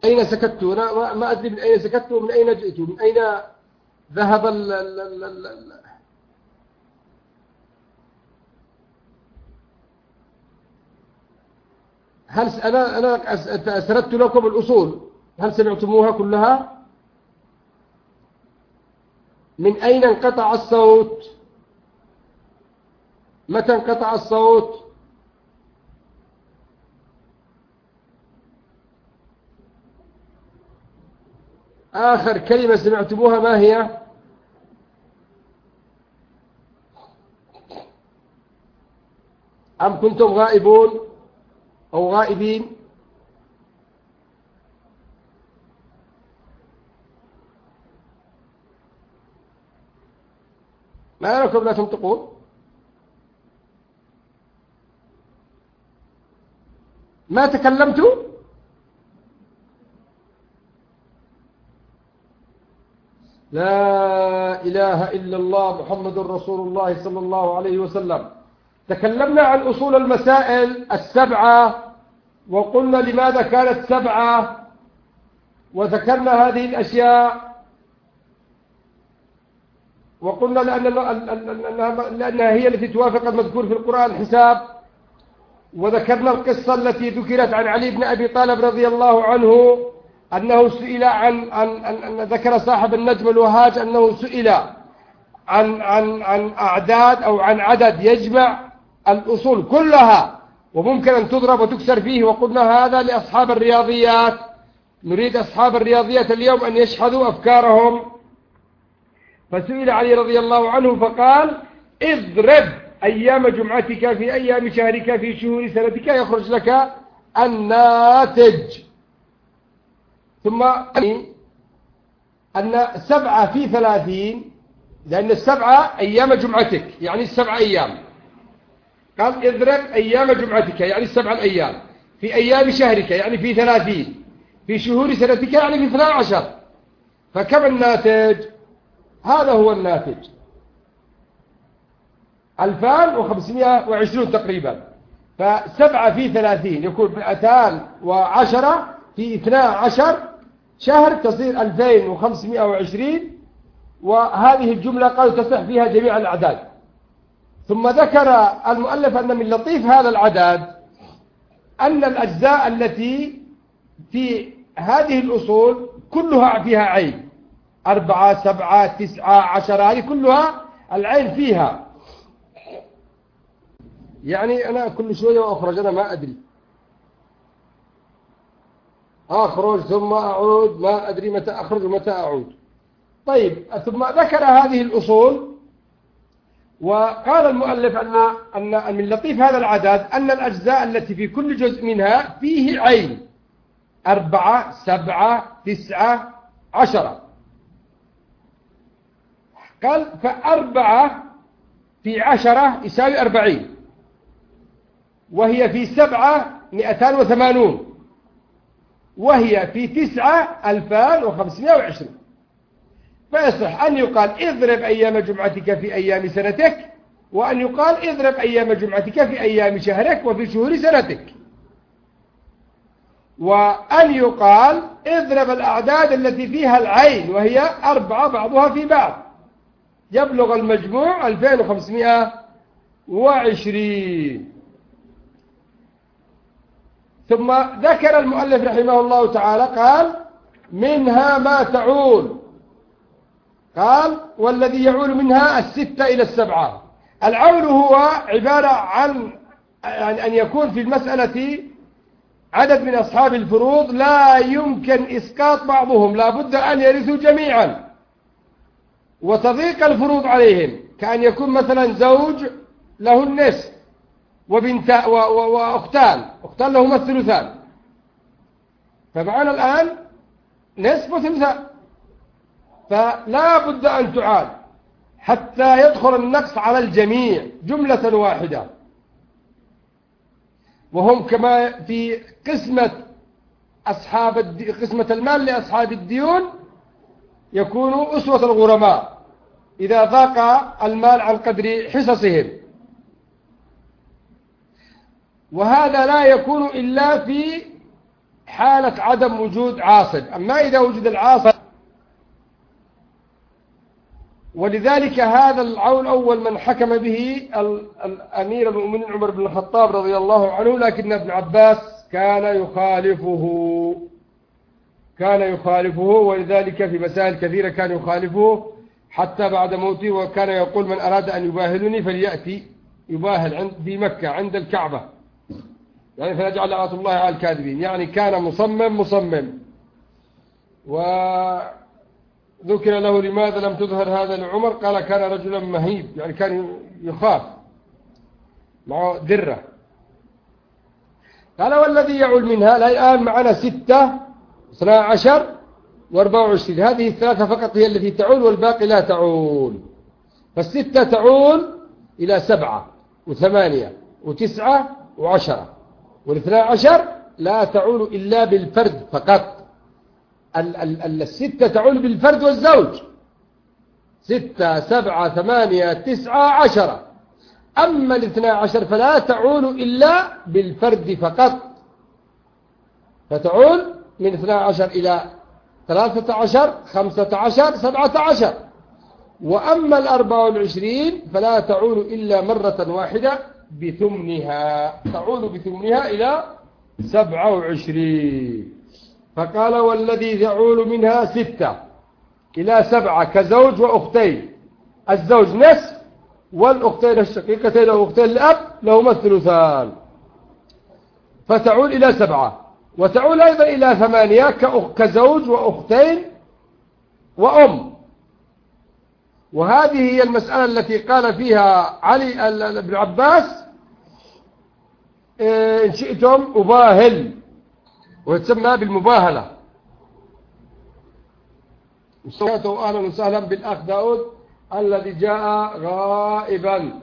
أين سكتوا؟ أنا ما أدري من أين سكتوا ومن أين جئتوا، من أين ذهب هل أنا سردت لكم الأصول، هل سمعتموها كلها؟ من أين انقطع الصوت؟ متى انقطع الصوت؟ آخر كلمة سمعتموها ما هي؟ أم كنتم غائبون أو غائبين؟ ما لكم لا تنطقون؟ ما تكلمتوا؟ لا إله إلا الله محمد رسول الله صلى الله عليه وسلم. تكلمنا عن أصول المسائل السبعة، وقلنا لماذا كانت سبعة، وذكرنا هذه الأشياء، وقلنا لأنها هي التي توافق المذكور في القرآن الحساب. وذكرنا القصة التي ذكرت عن علي بن أبي طالب رضي الله عنه أنه سئل أن ذكر صاحب النجم الوهاج أنه سئل عن أعداد أو عن عدد يجمع الأصول كلها وممكن أن تضرب وتكسر فيه، وقلنا هذا لأصحاب الرياضيات. نريد أصحاب الرياضيات اليوم أن يشحذوا أفكارهم. فسئل علي رضي الله عنه فقال: اضرب أيام جمعتك في أيام شهرك في شهور سنتك يخرج لك الناتج. ثم أن 7 في 30، لأن 7 أيام جمعتك يعني 7 أيام. قال: اضرب أيام جمعتك يعني 7 الأيام في أيام شهرك يعني في 30 في شهور سنتك يعني في 12. فكم الناتج؟ هذا هو الناتج 2520 تقريبا. ف7 في 30 يكون 210 في 12 شهر تصير 2520. وهذه الجملة قالوا تصح فيها جميع الأعداد. ثم ذكر المؤلف أن من لطيف هذا العدد أن الأجزاء التي في هذه الأصول كلها فيها عين، 4 7 9 10، هذه كلها العين فيها. يعني أنا كل شوية وأخرج، أنا ما أدري، أخرج ثم أعود، ما أدري متى أخرج ومتى أعود. طيب، ثم ذكر هذه الأصول وقال المؤلف أن من لطيف هذا العدد أن الأجزاء التي في كل جزء منها فيه عين، 4 7 9 10. قال: ف4 في 10 يساوي 40، وهي في 7 280، وهي في 9 2520. فيصح أن يقال اضرب أيام جمعتك في أيام سنتك، وأن يقال اضرب أيام جمعتك في أيام شهرك وفي شهور سنتك، وأن يقال اضرب الأعداد التي فيها العين وهي 4 بعضها في بعض، يبلغ المجموع 2520. ثم ذكر المؤلف رحمه الله تعالى قال: منها ما تعول. قال: والذي يعول منها 6 إلى 7. العول هو عبارة عن أن يكون في المسألة عدد من أصحاب الفروض لا يمكن إسقاط بعضهم، لا بد أن يرثوا جميعا وتضيق الفروض عليهم، كأن يكون مثلا زوج له النصف وأختان لهما الثلثان، فمعنا الآن نصف وثلثان، فلا بد أن تعاد حتى يدخل النقص على الجميع جملة واحدة. وهم كما في قسمة قسمة المال لأصحاب الديون يكونوا أسوة الغرماء إذا ضاق المال عن قدر حصصهم، وهذا لا يكون إلا في حالة عدم وجود عاصب. أما إذا وجد العاصب، ولذلك هذا العون أول من حكم به الأمير المؤمنين عمر بن الخطاب رضي الله عنه، لكن ابن عباس كان يخالفه، ولذلك في مسائل كثيرة كان يخالفه حتى بعد موته، وكان يقول: من أراد أن يباهلني فليأتي يباهل في مكة عند الكعبة، يعني فنجعل لعنة الله على الكاذبين. يعني كان مصمم. وذكر له: لماذا لم تظهر هذا لعمر؟ قال: كان رجلا مهيب، يعني كان يخاف، معه درة. قال: والذي يعول منها. الآن معنا 6 12 و24، هذه الثلاثة فقط هي التي تعول، والباقي لا تعول. فالستة تعول إلى 7 و8 و9 و10، وال12 لا تعول إلا بالفرد فقط. الستة تعول بالفرد والزوج، 6 7 8 9 10. أما ال12 فلا تعول إلا بالفرد فقط، فتعول من 12 إلى 13 15 17. وأما 24 فلا تعول إلا مرة واحدة بثمنها، تعول بثمنها إلى 27. فقال: والذي تعول منها 6 إلى 7 كزوج وأختين، الزوج نصف، والأختين الشقيقتين أو أختين الأب لهما الثلثان، فتعول إلى 7. وتعول أيضا إلى 8 كزوج وأختين وأم. وهذه هي المسألة التي قال فيها علي بن عباس: إن شئتم أباهل، وتسمى بالمباهلة. أهلا وسهلا بالأخ داود الذي جاء غائبا.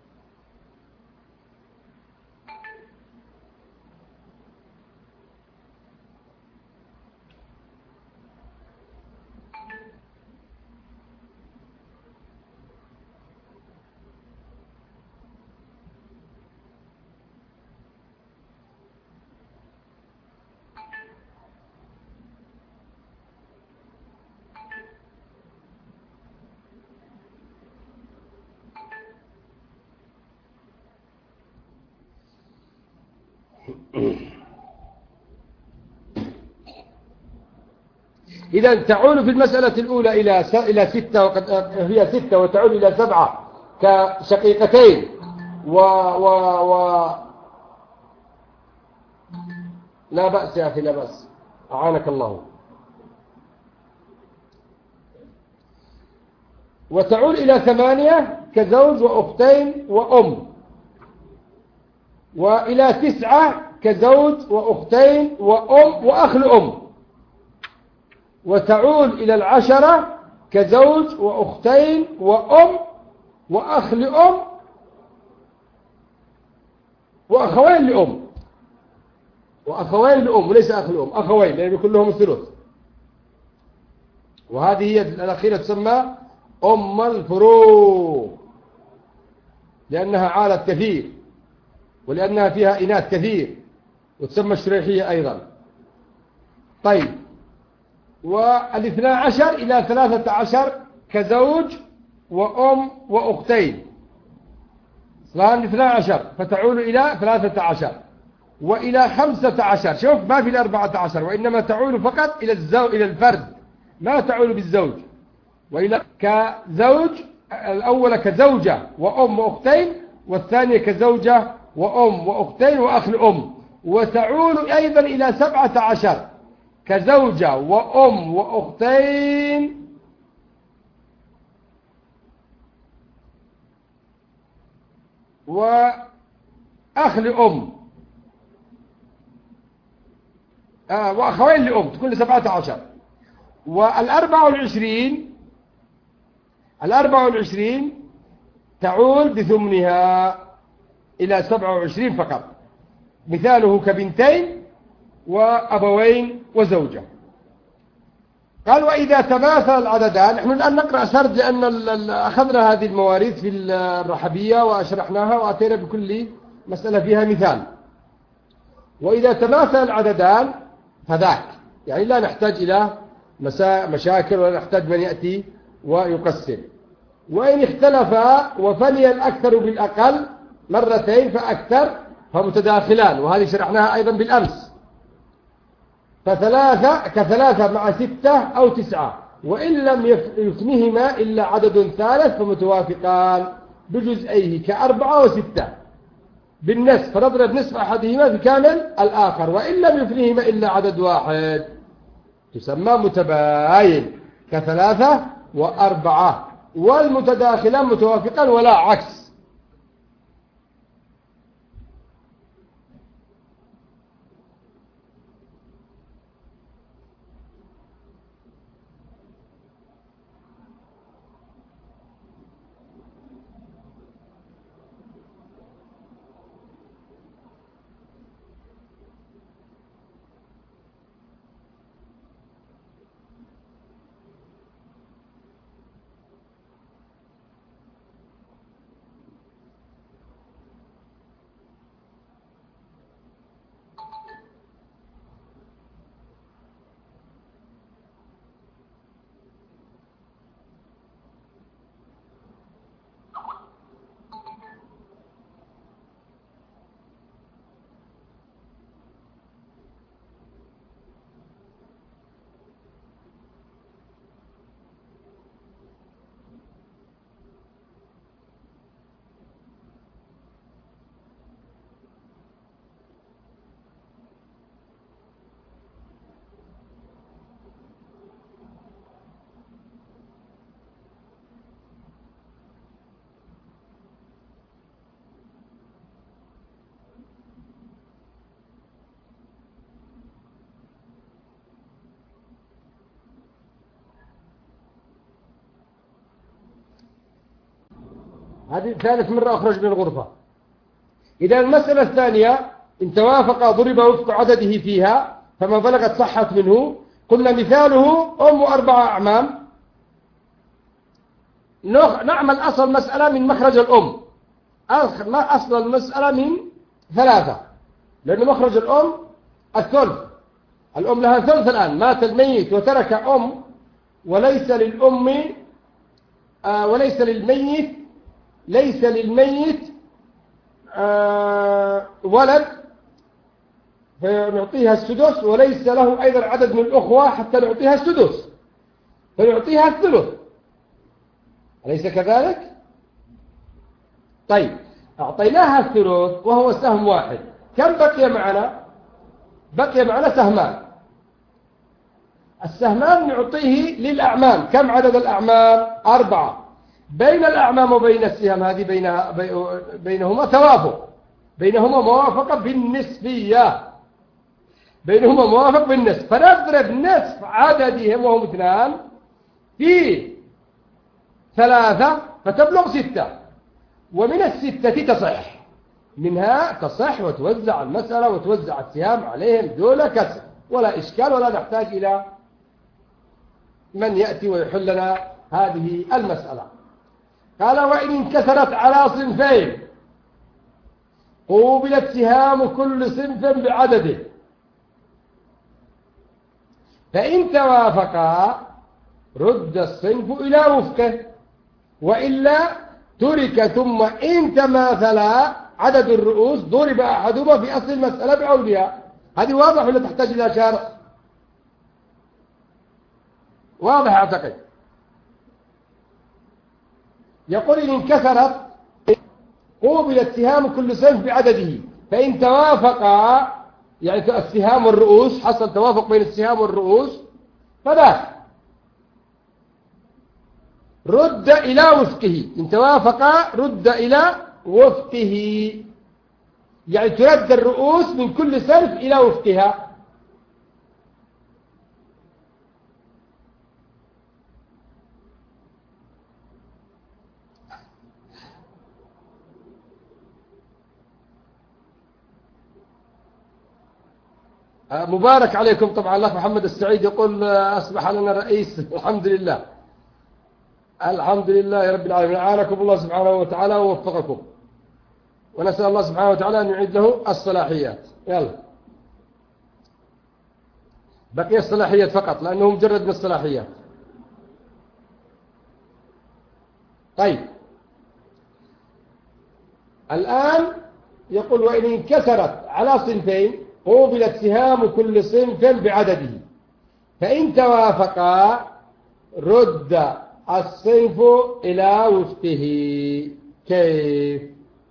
إذا تعول في المسألة الأولى إلى 6، وقد هي 6 وتعول إلى 7 كشقيقتين لا بأس يا أخي، لا بأس، أعانك الله. وتعول إلى 8 كزوج وأختين وأم، وإلى 9 كزوج وأختين وأم وأخ لأم، وتعول إلى 10 كزوج وأختين وأم وأخ لأم وأخوين لأم وليس أخ لأم، أخوين، لأن يكون لهم الثلث. وهذه هي الأخيرة تسمى أم الفروض، لأنها عالت كثير، ولأنها فيها إناث كثير، وتسمى الشريحية أيضا. طيب، وال12 إلى 13 كزوج وأم وأختين، صار 12 فتعول إلى 13، وإلى 15. شوف، ما في 14، وإنما تعول فقط إلى الفرد، ما تعول بالزوج. وإلى كزوج، الأول كزوجة وأم وأختين، والثانية كزوجة وأم وأختين وأخ الأم. وتعول أيضا إلى 17 كزوجة وأم وأختين وأخ لأم، وأخوين لأم، تكون 17. وال24 تعول بثمنها إلى 27 فقط، مثاله كبنتين وأبوين وزوجة. قال: وإذا تماثل العددان. نحن الآن نقرأ سرد، لأن أخذنا هذه المواريث في الرحبية وأشرحناها وأتينا بكل مسألة فيها مثال. وإذا تماثل العددان هذاك، يعني لا نحتاج إلى مشاكل ولا نحتاج من يأتي ويقسم. وإن اختلفا وفني الأكثر بالأقل مرتين فأكثر فمتداخلان، وهذه شرحناها أيضا بالأمس. فثلاثة كثلاثة مع 6 أو 9، وإن لم يفنهما إلا عدد ثالث فمتوافقان بجزئيه ك4 و6 بالنصف، فنضرب نصف أحدهما في كامل الآخر، وإن لم يفنهما إلا عدد واحد تسمى متباين ك3 و4، والمتداخلان متوافقان ولا عكس. هذه ثالث مرة أخرج من الغرفة. إذا المسألة الثانية إن توافق ضرب وفق عدده فيها فما بلغت صحت منه. قلنا مثاله أم 4 أعمام. نعمل أصل مسألة من مخرج الأم، أصل المسألة من 3، لأن مخرج الأم الثلث. الأم لها ثلث الآن، مات الميت وترك أم، وليس للأم ليس للميت ولد فنعطيها السدس، وليس له أيضا عدد من الأخوة حتى نعطيها السدس، فنعطيها الثلث، أليس كذلك؟ طيب أعطيناها الثلث وهو سهم واحد، كم بقي معنا؟ بقي معنا سهمان. السهمان نعطيه للأعمام. كم عدد الأعمام؟ 4. بين الأعمام وبين السهم هذه بينهما توافق، بينهما موافقة بالنسبية، بينهما موافق بالنسب، فنضرب نصف عددهم وهم 2 في 3 فتبلغ 6، ومن 6 تصح، منها تصح وتوزع المسألة وتوزع السهام عليهم دون كسر ولا إشكال، ولا نحتاج إلى من يأتي ويحل لنا هذه المسألة. قال وإن انكسرت على صنفين قوبلت سهام كل صنف بعدده، فإن توافقا رد الصنف إلى وفقه، وإلا ترك، ثم إن تماثلا عدد الرؤوس ضرب أحدهما في أصل المسألة بعودها. هذه واضح ولا تحتاج إلى شرح؟ واضح أعتقد. يقول إن انكسرت قوبلت سهام كل صنف بعدده، فإن توافقا يعني السهام والرؤوس، حصل توافق بين السهام والرؤوس، فذاك رد إلى وفقه. إن توافقا رد إلى وفقه، يعني ترد الرؤوس من كل صنف إلى وفقها. مبارك عليكم طبعا. الله محمد السعيد يقول أصبح لنا رئيس. الحمد لله، الحمد لله يا رب العالمين. أعانكم الله سبحانه وتعالى ووفقكم، ونسأل الله سبحانه وتعالى أن يعيد له الصلاحيات. يلا بقي الصلاحيات فقط لأنه مجرد من الصلاحيات. طيب الآن يقول وإن انكسرت على صنفين قوبلت سهام كل صنف بعدده، فإن توافقا رد الصنف إلى وفقه. كيف؟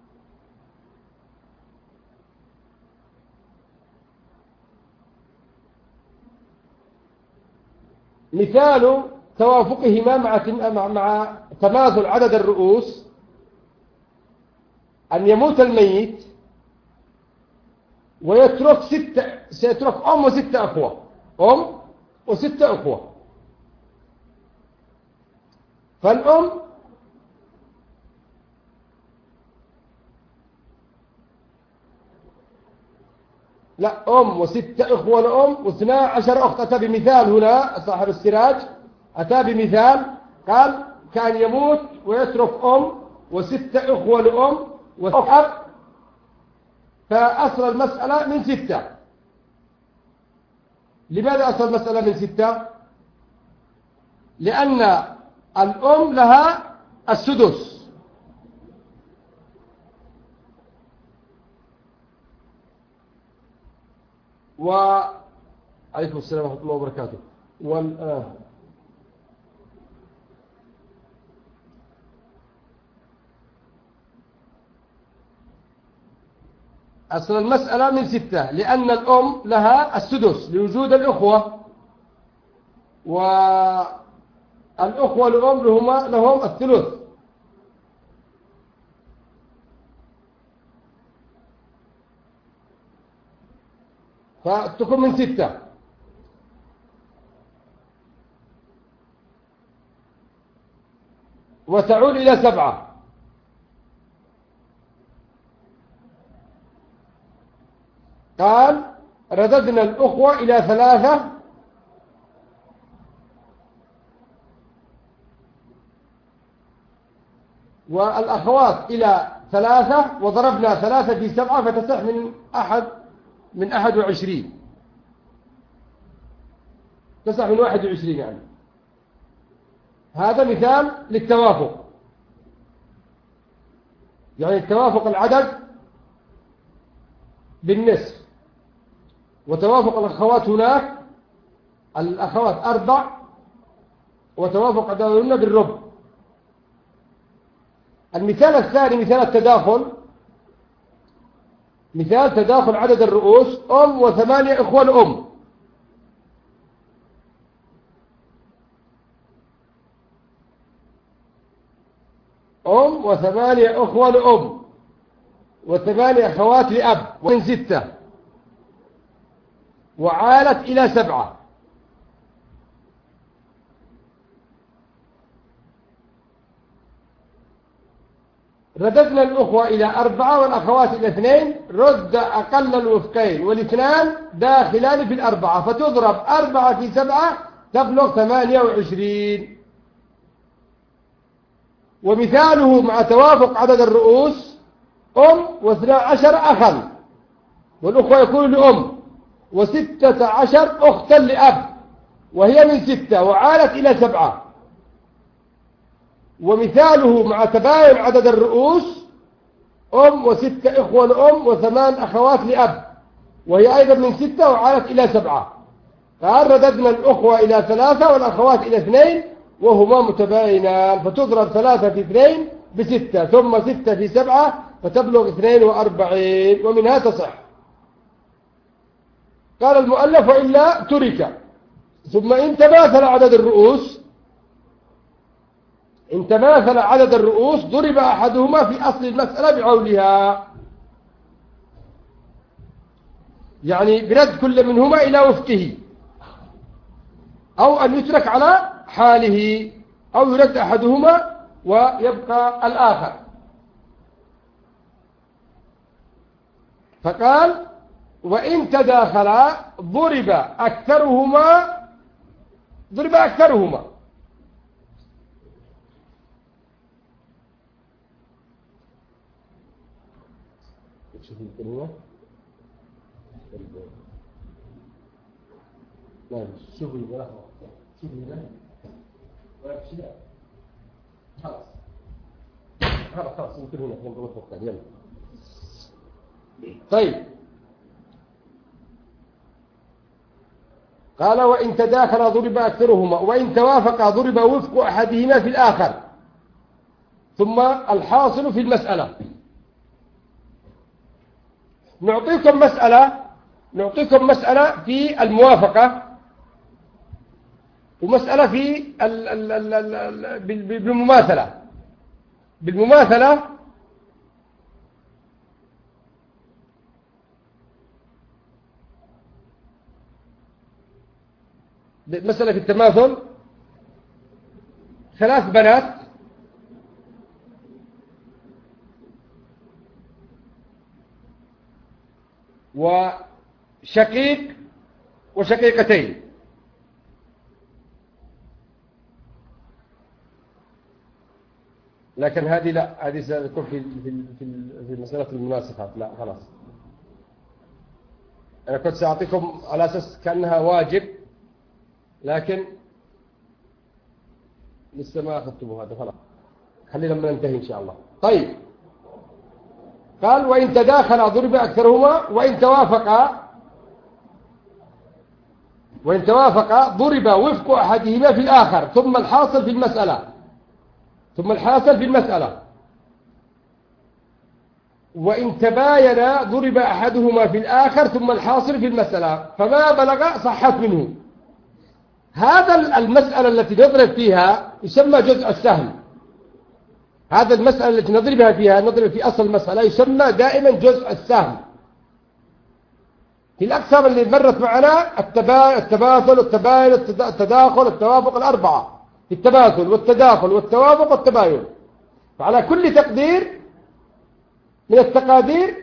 مثال توافقهما مع تماثل عدد الرؤوس أن يموت الميت سيترك أم وستة أخوة، أم وستة أخوة. فالأم لا، أم وستة أخوة لأم واثنا عشر أخت. أتى بمثال هنا صاحب السراج، أتى بمثال قال كان يموت ويترك أم وستة أخوة لأم وأب، فأصل المسألة من ستة. لماذا أصل المسألة من ستة؟ لأن الأم لها السدس، وعليكم السلام ورحمة الله وبركاته. أصل المسألة من ستة لأن الأم لها السدس لوجود الأخوة، والأخوة الأم لهم الثلث. فتكون من ستة. وتعود إلى سبعة. قال رددنا الأخوة إلى ثلاثة والأخوات إلى ثلاثة، وضربنا ثلاثة في سبعة فتصح من 21. تصح من 21 يعني. هذا مثال للتوافق، يعني التوافق العدد بالنصف، وتوافق الأخوات هناك الأخوات 4، وتوافق عددهن بالربع. المثال الثاني مثال التداخل، مثال تداخل عدد الرؤوس أم و8 إخوة لأم. أم و8 إخوة لأم و8 أخوات لأب ومن 6 وعالت إلى 7. رددنا الأخوة إلى 4 والأخوات إلى 2. رد أقل الوفقين والاثنان داخلان في 4، فتضرب 4 في 7 تبلغ 28. ومثاله مع توافق عدد الرؤوس أم و12 أخا، والأخوة يكون لأم، و16 أختا لأب وهي من 6 وعالت إلى 7. ومثاله مع تباين عدد الرؤوس أم و6 إخوة لأم و8 أخوات لأب وهي أيضا من 6 وعالت إلى 7. قال رددنا الأخوة إلى 3 والأخوات إلى 2 وهما متباينان، فتضرب 3 في 2 ب6 ثم 6 في 7 فتبلغ 42 ومنها تصح. قال المؤلف وإلا ترك. ثم إن تماثل عدد الرؤوس ضرب أحدهما في أصل المسألة بعولها، يعني برد كل منهما إلى وفقه، أو أن يترك على حاله، أو يرد أحدهما ويبقى الآخر. فقال وإن تداخلا ضرب أكثرهما. لا شوفي ولا شوفي لا ولا شيء خلاص خلاص يمكن هنا نضبط وقتها يلا. طيب قال وإن تداخل ضرب أكثرهما وإن توافق ضرب وفق أحدهما في الآخر ثم الحاصل في المسألة. نعطيكم مسألة في الموافقة ومسألة في بالمماثلة مسألة في التماثل. 3 بنات وشقيق وشقيقتين. لكن هذه لا، هذه ستكون في مسألة المناسخات. لا خلاص، أنا كنت سأعطيكم على أساس كأنها واجب، لكن لسه ما أخذتموا هذا. خلاص خلينا لما ننتهي إن شاء الله. طيب قال وإن تداخل ضرب أكثرهما وإن توافق ضرب وفق أحدهما في الآخر ثم الحاصل في المسألة. وإن تباين ضرب أحدهما في الآخر ثم الحاصل في المسألة فما بلغ صحت منه. هذا المسألة التي نضرب فيها يسمى جزء السهم. هذا المسألة التي نضرب في أصل المسألة يسمى دائما جزء السهم. في الأقسام اللي مرت معنا التماثل والتباين التداخل التوافق الأربعة، في التماثل والتداخل والتوافق والتباين. فعلى كل تقدير من التقادير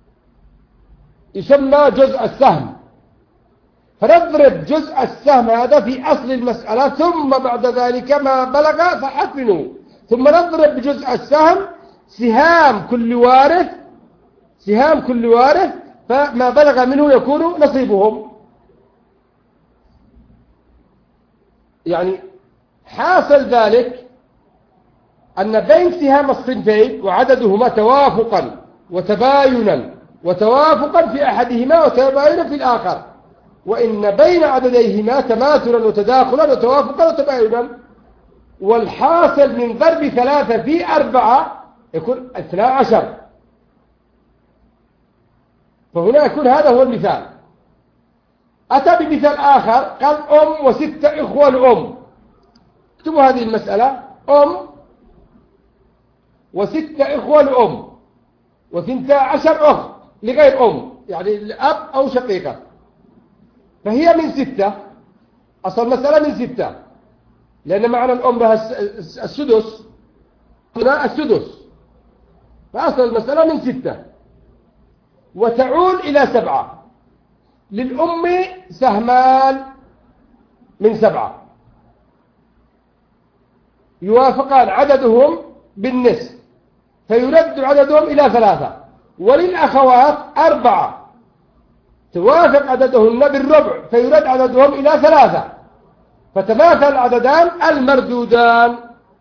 يسمى جزء السهم. فنضرب جزء السهم هذا في أصل المسألة ثم بعد ذلك ما بلغ صحت منه، ثم نضرب بجزء السهم سهام كل وارث فما بلغ منه يكون نصيبهم. يعني حاصل ذلك أن بين سهام الصنفين وعددهما توافقا وتوافقا في أحدهما وتباينا في الآخر، وإن بين عدديهما تماثلا وتداخلا وتوافقا وتباينا. والحاصل من ضرب 3 في 4 يكون 12. فهنا يكون هذا هو المثال. أتى بمثال آخر قال أم و6 إخوة لأم. اكتبوا هذه المسألة: أم و6 إخوة لأم و12 أخت لغير أم، يعني الأب أو شقيقة. فهي من 6. أصل المسألة من 6 لأن معنى الأم لها السدس، هنا السدس، فأصل المسألة من 6 وتعود إلى 7. للأم سهمان من 7 يوافقان عددهم بالنصف فيرد عددهم إلى 3. وللأخوات 4 توافق عددهن بالربع فيرد عددهم إلى 3، فتماثل العددان المردودان.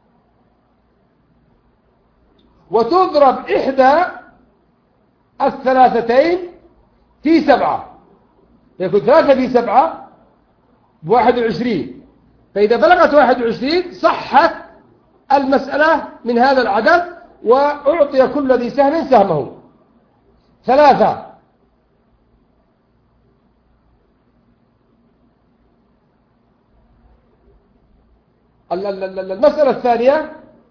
وتضرب إحدى الثلاثتين في 7، يكون 3 في 7 ب21. فإذا بلغت 21 صحت المسألة من هذا العدد وأعطي كل ذي سهم سهمه. 3 المسألة الثانية: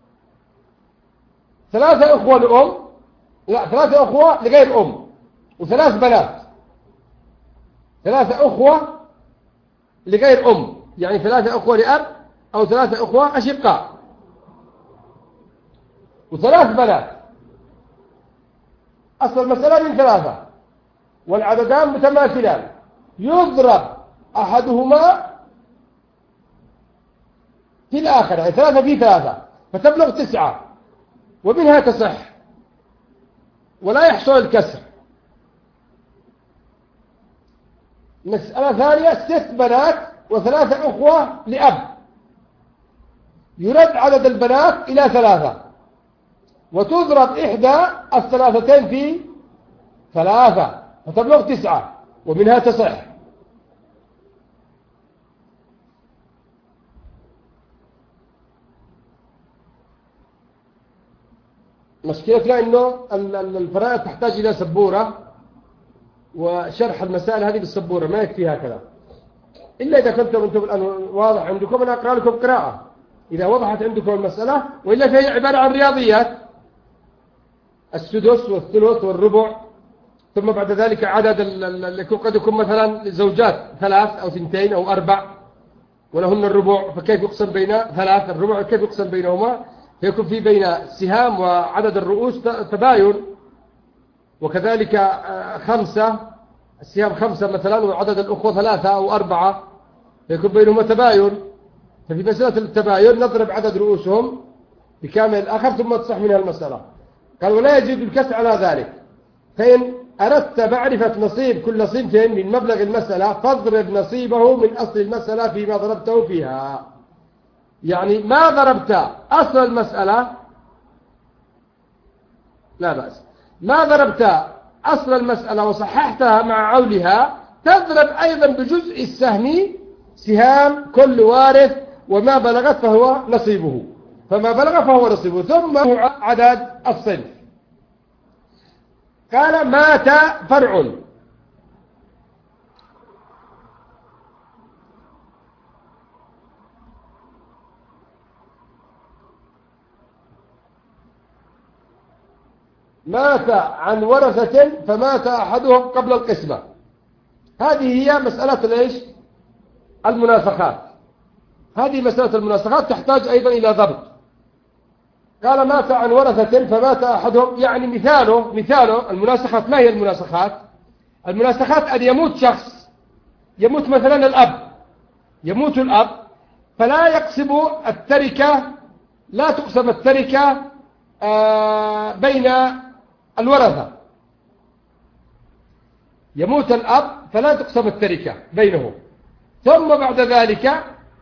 3 أخوة لأم، لا 3 أخوة لغير أم و3 بنات. 3 أخوة لغير أم يعني 3 أخوة لأب أو 3 أخوة أشقاء و3 بنات. أصل المسألة من 3 والعددان متماثلان، يضرب أحدهما في الآخر، يعني 3 في 3 فتبلغ 9 ومنها تصح ولا يحصل الكسر. مسألة ثانية 6 بنات و3 أخوة لأب، يرد عدد البنات إلى 3 وتضرب إحدى الثلاثتين في 3 فتبلغ 9 ومنها تصح. مشكلتنا إنه الفرائض تحتاج إلى سبورة، وشرح المسائل هذه بالسبورة ما يكفي هكذا، إلا إذا كنتم أنتم الآن واضح عندكم أنا أقرأ لكم قراءة إذا وضحت عندكم المسألة، وإلا فهي عبارة عن رياضيات، السدس والثلث والربع، ثم بعد ذلك عدد اللي قد يكون مثلا زوجات 3 أو 2 أو 4 ولهن الربع، فكيف يقسم بين 3 الربع كيف يقسم بينهما، فيكون في بين السهام وعدد الرؤوس تباين، وكذلك 5 السهام 5 مثلا وعدد الأخوة 3 أو 4 فيكون بينهما تباين. ففي مسألة التباين نضرب عدد رؤوسهم بكامل الآخر ثم تصح منها المسألة. قال ولا يجب الكسر على ذلك، فإن أردت معرفة نصيب كل صنف من مبلغ المسألة فاضرب نصيبه من أصل المسألة فيما ضربته فيها. يعني ما ضربت أصل المسألة لا بأس، ما ضربت أصل المسألة وصححتها مع عولها تضرب أيضا بجزء السهم سهام كل وارث وما بلغت فهو نصيبه، فما بلغ فهو نصيبه، ثم عدد الصنف. قال مات فرع، مات عن ورثة فمات أحدهم قبل القسمة. هذه هي مسألة ايش؟ المناسخات. هذه مسألة المناسخات تحتاج أيضا إلى ضبط. قال مات عن ورثة فمات أحدهم، يعني مثاله المناسخات. ما هي المناسخات؟ المناسخات أن يموت شخص، يموت مثلا الأب، يموت الأب فلا يقسم التركة، لا تقسم التركة بين الورثة. يموت الأب فلا تقسم التركة بينهم، ثم بعد ذلك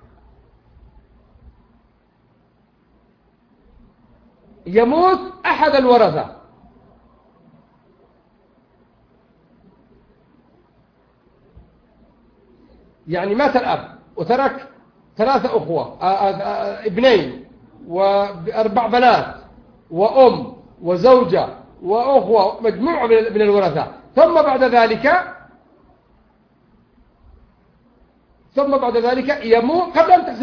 يموت أحد الورثة، يعني مات الأب وترك 3 أخوة، 2 و4 بنات وأم وزوجة وأخوة، مجموعة من الورثة، ثم بعد ذلك يموت قبل أن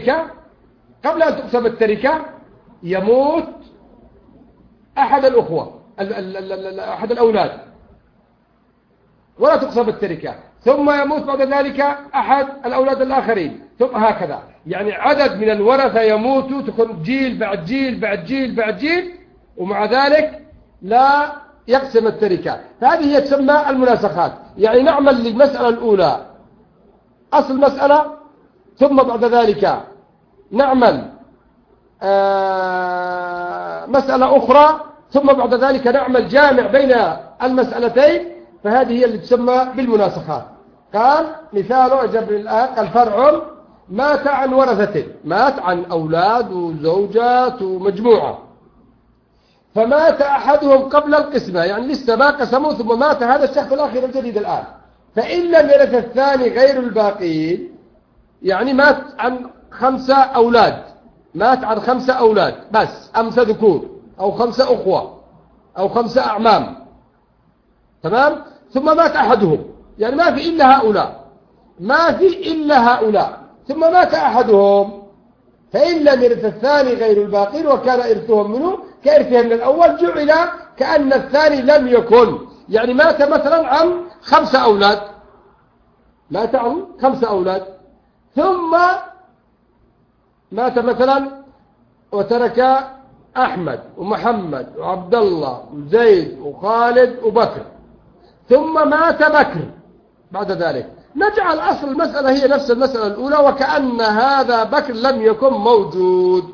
تقسم التركة يموت أحد الأخوة أحد الأولاد ولا تقسم التركة، ثم يموت بعد ذلك أحد الأولاد الآخرين، ثم هكذا. يعني عدد من الورثة يموتوا، تكون جيل بعد جيل بعد جيل بعد جيل، ومع ذلك لا يقسم التركة. فهذه هي تسمى المناسخات. يعني نعمل للمسألة الأولى أصل مسألة، ثم بعد ذلك نعمل مسألة أخرى، ثم بعد ذلك نعمل جامع بين المسألتين، فهذه هي اللي تسمى بالمناسخات. قال مثاله جبر الآن، قال فرع مات عن ورثة، مات عن أولاد وزوجات ومجموعة، فمات أحدهم قبل القسمة، يعني لسه ما قسموا ثم مات هذا الشخص الآخر الجديد الآن، فإن لم يرث الثاني غير الباقين، يعني مات عن 5 أولاد، مات عن 5 أولاد بس، 5 ذكور أو 5 أخوة أو 5 أعمام، تمام، ثم مات أحدهم، يعني ما في إلا هؤلاء، ثم مات أحدهم، فإن لم يرث الثاني غير الباقين وكان إرثهم منه كإرثهم من الأول، جعل كأن الثاني لم يكن. يعني مات مثلا عن 5 أولاد، مات عن 5 أولاد، ثم مات مثلا وترك أحمد ومحمد وعبد الله وزيد وخالد وبكر، ثم مات بكر بعد ذلك، نجعل أصل المسألة هي نفس المسألة الأولى، وكأن هذا بكر لم يكن موجود،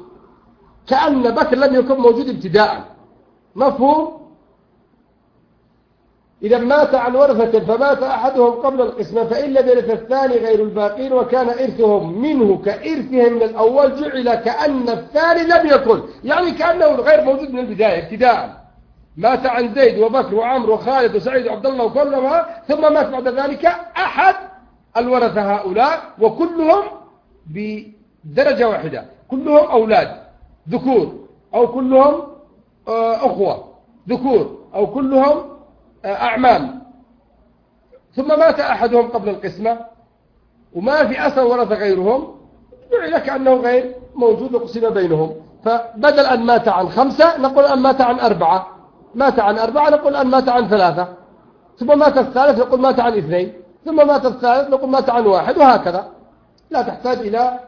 كأن بكر لم يكن موجود ابتداء. مفهوم؟ إذا مات عن ورثة فمات أحدهم قبل القسمة فإن لم يرث الثاني غير الباقين وكان إرثهم منه كإرثهم من الأول جعل كأن الثاني لم يكن، يعني كأنه غير موجود من البداية ابتداء. مات عن زيد وبكر وعمر وخالد وسعيد وعبد الله وكلها، ثم مات بعد ذلك أحد الورثة هؤلاء وكلهم بدرجة واحدة، كلهم أولاد ذكور أو كلهم أخوة ذكور أو كلهم أعمام، ثم مات أحدهم قبل القسمة وما في أثر ورث غيرهم، جعل كأنه غير موجود وقسم بينهم. فبدل أن مات عن 5 نقول أن مات عن 4، مات عن 4 نقول أن مات عن 3، ثم مات الثالث نقول مات عن 2، ثم مات الثالث نقول مات عن 1، وهكذا. لا تحتاج إلى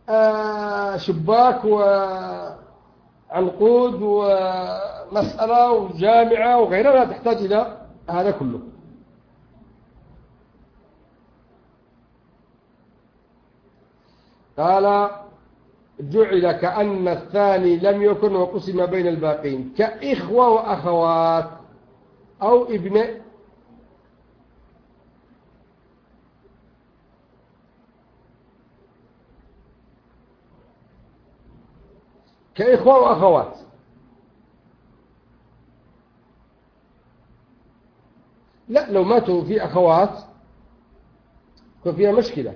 شباك وعنقود ومسألة وجامعة وغيرها، لا تحتاج إلى هذا كله. قال جعل كأن الثاني لم يكن وقسم بين الباقين كإخوة وأخوات أو ابن كإخوة وأخوات. لا، لو ماتوا في أخوات ففيها مشكلة،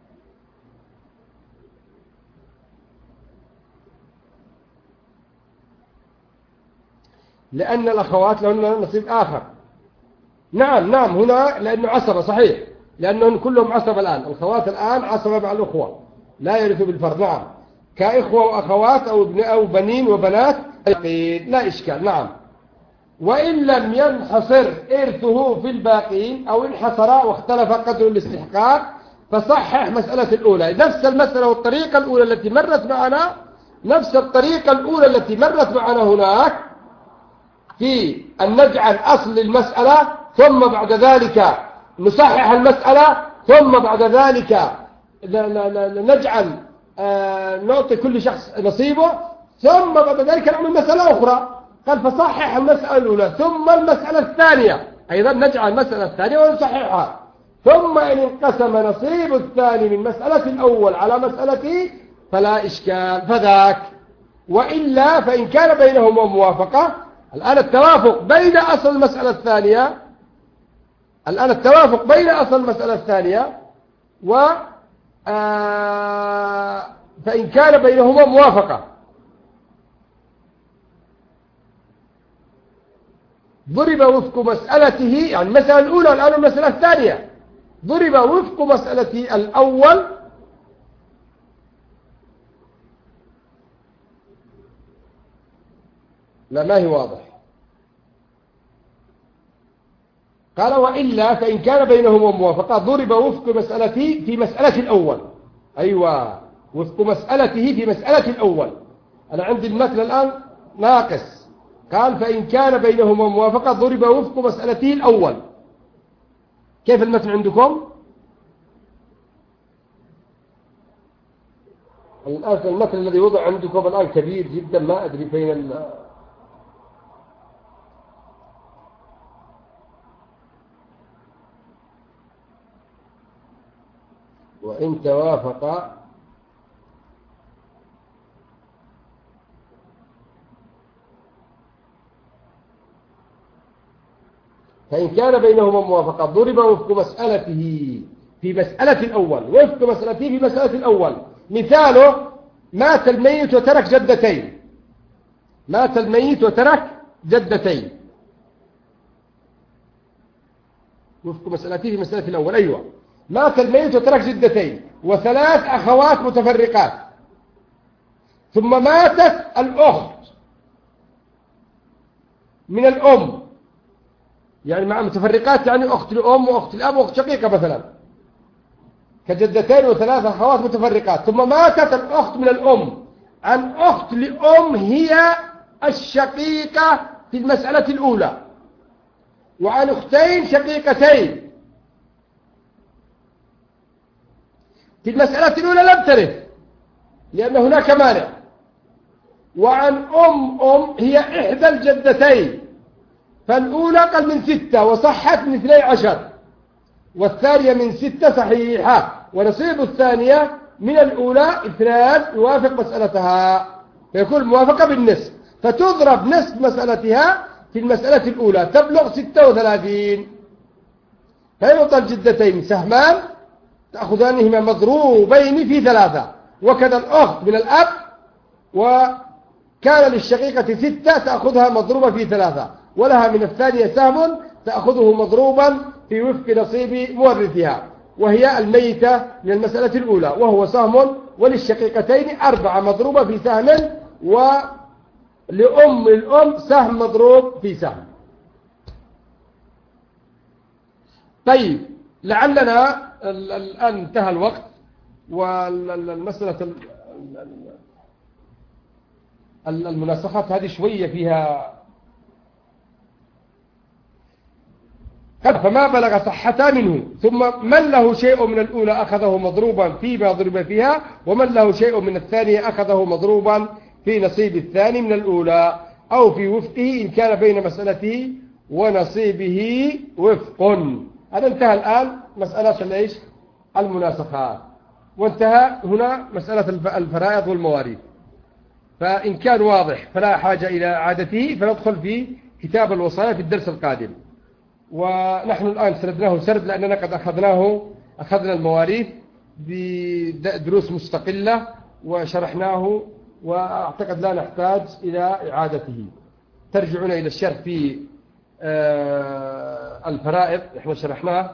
لأن الأخوات لهن نصيب آخر. نعم هنا لأنه عصبة صحيح، لأنهم كلهم عصبة الآن، الأخوات الآن عصبة مع الأخوة لا يرثوا بالفرض. نعم كإخوة وأخوات أو بنين وبنات لا إشكال. نعم. وإن لم ينحصر إرثه في الباقين أو انحصر واختلف قدر الاستحقاق فصحح مسألة الأولى، نفس المسألة والطريقة الأولى التي مرت معنا، نفس الطريقة الأولى التي مرت معنا هناك في أن نجعل أصل المسألة ثم بعد ذلك نصحح المسألة ثم بعد ذلك نجعل نعطي كل شخص نصيبه ثم بعد ذلك نعمل مسألة أخرى. قال فصحح المسألة الأولى ثم المسألة الثانية، أيضا نجعل المسألة الثانية ونصححها، ثم إن انقسم نصيب الثاني من مسألة الأول على مسألته فلا إشكال فذاك، وإلا فإن كان بينهما موافقة. الآن التوافق بين أصل المسألة الثانية، الآن التوافق بين أصل المسألة الثانية فإن كان بينهما موافقة ضرب وفق مسألته، يعني المسألة الأولى والآن المسألة الثانية ضرب وفق مسألة الأول لا ما هي واضح. قال وإلا فإن كان بينهما موافقة ضرب وفق مسألته في مسألة الأول. أيوة وفق مسألته في مسألة الأول. أنا عندي المثل الآن ناقص. قال فإن كان بينهما موافقة ضرب وفق مسألته الأول. كيف المثل عندكم؟ الآن المثل الذي وضع عندكم الآن كبير جدا، ما أدري فين وإن توافق فإن كان بينهما موافقة ضرب وفق مسألته في مسألة الأول، وفق مسألته في مسألة الأول. مثاله مات الميت وترك جدتين، مات الميت وترك جدتين وفق مسألته في مسألة الأول. أيوة مات الميت وترك جدتين وثلاث أخوات متفرقات، ثم ماتت الأخت من الأم، يعني مع متفرقات يعني أخت الأم وأخت الأب وأخت شقيقة مثلا كجدتين وثلاث أخوات متفرقات، ثم ماتت الأخت من الأم عن أخت لأم هي الشقيقة في المسألة الأولى، وعن أختين شقيقتين في المسألة الأولى لم ترث لأن هناك مانع، وعن أم هي إحدى الجدتين فالأولى أقل من 6 وصحت من 12، والثانية من 6 صحيحة، ونصيب الثانية من الأولى 2 يوافق مسألتها، فيكون موافقة بالنصف، فتضرب نصف مسألتها في المسألة الأولى تبلغ 36. فيعطى الجدتين سهمان تأخذانهما مضروبين في 3، وكذا الأخت من الأب وكان للشقيقة 6 تأخذها مضروبة في 3، ولها من الثانية سهم تأخذه مضروبا في وفق نصيب مورثها، وهي الميتة من المسألة الأولى، وهو سهم، وللشقيقتين 4 مضروبة في سهم، ولأم الأم سهم مضروب في سهم. طيب لعلنا الآن انتهى الوقت، والمسألة المناسخات هذه شوية فيها، فما بلغ صحتا منه، ثم من له شيء من الأولى أخذه مضروبا فيما ضرب فيها، ومن له شيء من الثانية أخذه مضروبا في نصيب الثاني من الأولى، أو في وفقه إن كان بين مسألته ونصيبه وفق. هذا انتهى الآن مسألة ايش؟ المناسخات، وانتهى هنا مسألة الفرائض والمواريث. فإن كان واضح فلا حاجة إلى إعادته، فندخل في كتاب الوصايا في الدرس القادم. ونحن الآن سردناه سرد لأننا قد أخذنا المواريث بدروس مستقلة وشرحناه، وأعتقد لا نحتاج إلى إعادته. ترجعون إلى الشرح في الفرائض، احنا شرحناه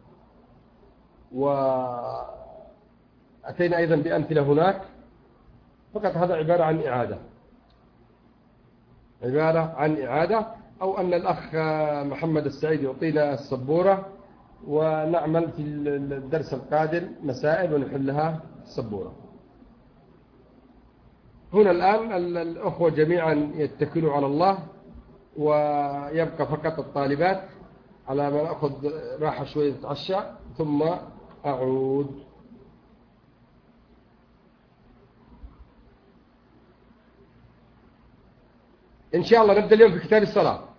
وأتينا أيضا بأمثلة هناك، فقط هذا عبارة عن إعادة، أو أن الأخ محمد السعيد يعطينا السبورة ونعمل في الدرس القادم مسائل ونحلها السبورة. هنا الآن الأخوة جميعا يتكلوا على الله، ويبقى فقط الطالبات على ما نأخذ راحة شوية نتعشى ثم أعود. إن شاء الله نبدأ اليوم في كتاب الصلاة.